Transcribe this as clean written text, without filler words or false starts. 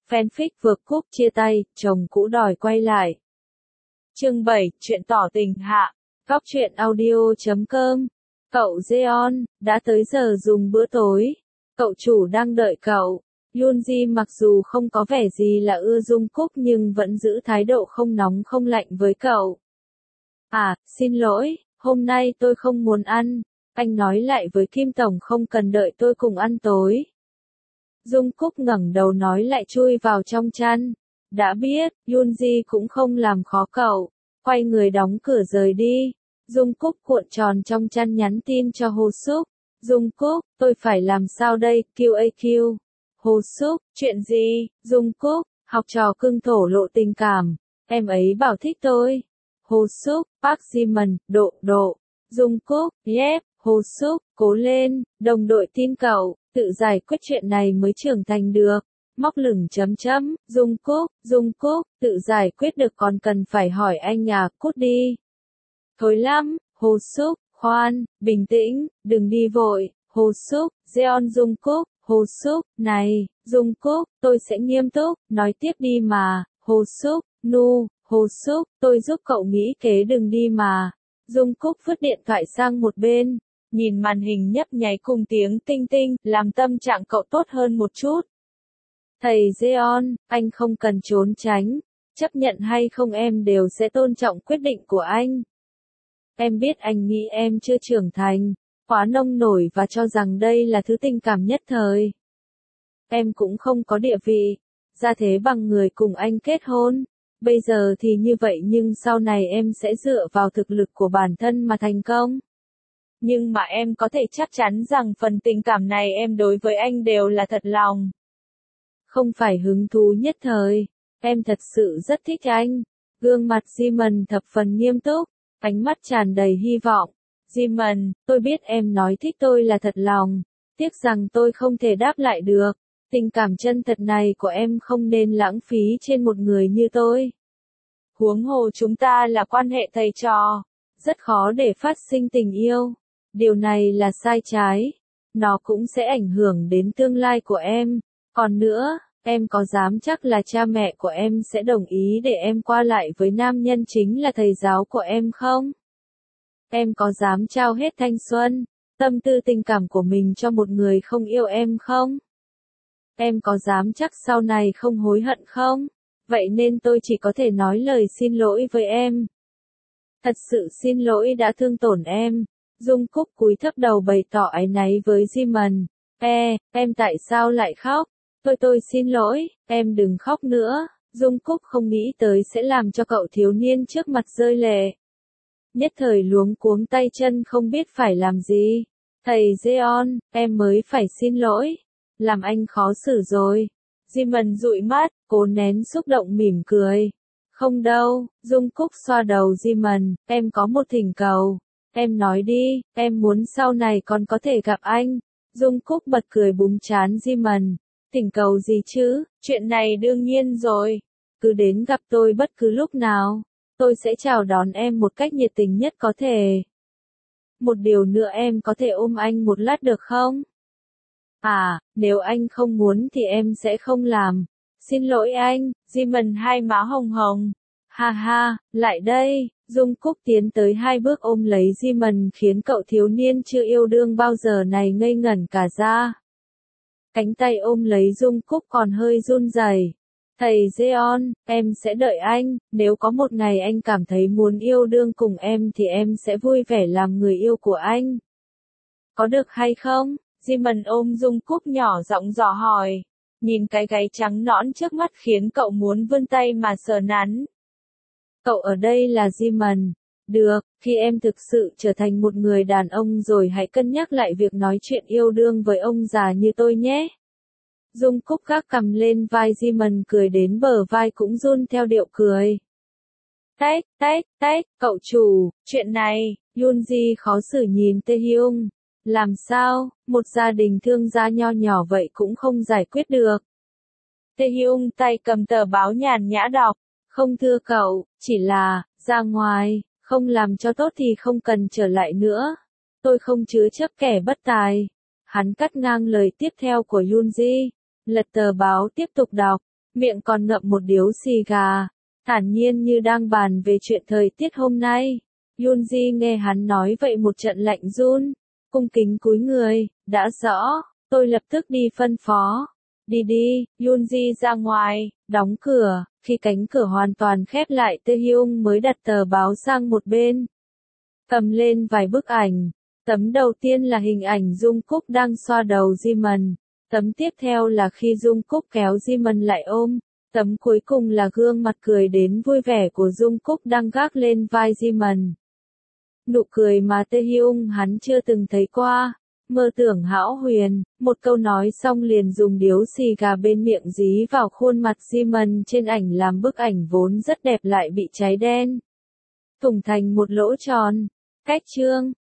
Fanfic vượt cúp chia tay, chồng cũ đòi quay lại. Chương 7, chuyện tỏ tình hạ. Góc truyện audio.com. Cậu Jeon, đã tới giờ dùng bữa tối. Cậu chủ đang đợi cậu. Yoonji mặc dù không có vẻ gì là ưa Jungkook nhưng vẫn giữ thái độ không nóng không lạnh với cậu. À, xin lỗi, hôm nay tôi không muốn ăn. Anh nói lại với Kim Tổng không cần đợi tôi cùng ăn tối. Jungkook ngẩng đầu nói lại chui vào trong chăn. Đã biết, Yoonji cũng không làm khó cậu. Quay người đóng cửa rời đi. Jungkook cuộn tròn trong chăn nhắn tin cho Hoseok. Jungkook, tôi phải làm sao đây, QAQ. Hoseok, chuyện gì? Jungkook, học trò cưng thổ lộ tình cảm. Em ấy bảo thích tôi. Hoseok, Park Jimin, độ. Jungkook, yep, Hoseok, cố lên, đồng đội tin cậu, tự giải quyết chuyện này mới trưởng thành được. Móc lửng chấm. Jungkook, tự giải quyết được còn cần phải hỏi anh à, cút đi. Thối lắm, Hoseok, khoan, bình tĩnh, đừng đi vội. Hoseok, Jeon Jungkook, Hoseok, này, Jungkook, tôi sẽ nghiêm túc, nói tiếp đi mà. Hoseok, nu, Hoseok, tôi giúp cậu nghĩ kế đừng đi mà. Jungkook vứt điện thoại sang một bên, nhìn màn hình nhấp nháy cùng tiếng tinh tinh, làm tâm trạng cậu tốt hơn một chút. Thầy Jeon, anh không cần trốn tránh, chấp nhận hay không em đều sẽ tôn trọng quyết định của anh. Em biết anh nghĩ em chưa trưởng thành, quá nông nổi và cho rằng đây là thứ tình cảm nhất thời. Em cũng không có địa vị, ra thế bằng người cùng anh kết hôn. Bây giờ thì như vậy nhưng sau này em sẽ dựa vào thực lực của bản thân mà thành công. Nhưng mà em có thể chắc chắn rằng phần tình cảm này em đối với anh đều là thật lòng. Không phải hứng thú nhất thời, em thật sự rất thích anh. Gương mặt Jimin thập phần nghiêm túc, ánh mắt tràn đầy hy vọng. Jimin, tôi biết em nói thích tôi là thật lòng, tiếc rằng tôi không thể đáp lại được. Tình cảm chân thật này của em không nên lãng phí trên một người như tôi. Huống hồ chúng ta là quan hệ thầy trò, rất khó để phát sinh tình yêu. Điều này là sai trái. Nó cũng sẽ ảnh hưởng đến tương lai của em. Còn nữa, em có dám chắc là cha mẹ của em sẽ đồng ý để em qua lại với nam nhân chính là thầy giáo của em không? Em có dám trao hết thanh xuân, tâm tư tình cảm của mình cho một người không yêu em không? Em có dám chắc sau này không hối hận không? Vậy nên tôi chỉ có thể nói lời xin lỗi với em. Thật sự xin lỗi đã thương tổn em. Jungkook cúi thấp đầu bày tỏ áy náy với Jimin. Em tại sao lại khóc? Tôi xin lỗi, em đừng khóc nữa. Jungkook không nghĩ tới sẽ làm cho cậu thiếu niên trước mặt rơi lệ. Nhất thời luống cuống tay chân không biết phải làm gì. Thầy Jeon, em mới phải xin lỗi. Làm anh khó xử rồi. Jimin dụi mắt, cố nén xúc động mỉm cười. Không đâu, Jungkook xoa đầu Jimin, em có một thỉnh cầu. Em nói đi, em muốn sau này còn có thể gặp anh. Jungkook bật cười búng trán Jimin. Thỉnh cầu gì chứ, chuyện này đương nhiên rồi. Cứ đến gặp tôi bất cứ lúc nào. Tôi sẽ chào đón em một cách nhiệt tình nhất có thể. Một điều nữa em có thể ôm anh một lát được không? À, nếu anh không muốn thì em sẽ không làm. Xin lỗi anh, Jimin hai má hồng hồng. Ha ha, lại đây. Jungkook tiến tới hai bước ôm lấy Jimin khiến cậu thiếu niên chưa yêu đương bao giờ này ngây ngẩn cả ra. Cánh tay ôm lấy Jungkook còn hơi run rẩy. Thầy Jeon, em sẽ đợi anh, nếu có một ngày anh cảm thấy muốn yêu đương cùng em thì em sẽ vui vẻ làm người yêu của anh. Có được hay không? Jimin ôm Jungkook nhỏ giọng dò hỏi. Nhìn cái gáy trắng nõn trước mắt khiến cậu muốn vươn tay mà sờ nắn. Cậu ở đây là Jimin. Được, khi em thực sự trở thành một người đàn ông rồi hãy cân nhắc lại việc nói chuyện yêu đương với ông già như tôi nhé. Jungkook gác cằm lên vai Jimin cười đến bờ vai cũng run theo điệu cười. Tách, cậu chủ, chuyện này, Yoonji khó xử nhìn Taehyung. Làm sao, một gia đình thương gia nho nhỏ vậy cũng không giải quyết được. Taehyung tay cầm tờ báo nhàn nhã đọc. Không thưa cậu, chỉ là, ra ngoài, không làm cho tốt thì không cần trở lại nữa. Tôi không chứa chấp kẻ bất tài. Hắn cắt ngang lời tiếp theo của Yoonji. Lật tờ báo tiếp tục đọc. miệng còn ngậm một điếu xì gà, thản nhiên như đang bàn về chuyện thời tiết hôm nay. Yoonji nghe hắn nói vậy một trận lạnh run, cung kính cúi người, đã rõ, tôi lập tức đi phân phó. Đi đi, Yoonji ra ngoài, đóng cửa, khi cánh cửa hoàn toàn khép lại Taehyung mới đặt tờ báo sang một bên. Cầm lên vài bức ảnh, tấm đầu tiên là hình ảnh Jungkook đang xoa đầu Jimin, tấm tiếp theo là khi Jungkook kéo Jimin lại ôm, tấm cuối cùng là gương mặt cười đến vui vẻ của Jungkook đang gác lên vai Jimin. Nụ cười mà Taehyung hắn chưa từng thấy qua. Mơ tưởng hão huyền, một câu nói xong liền dùng điếu xì gà bên miệng dí vào khuôn mặt Jimin trên ảnh làm bức ảnh vốn rất đẹp lại bị cháy đen. Thủng thành một lỗ tròn. Cách chương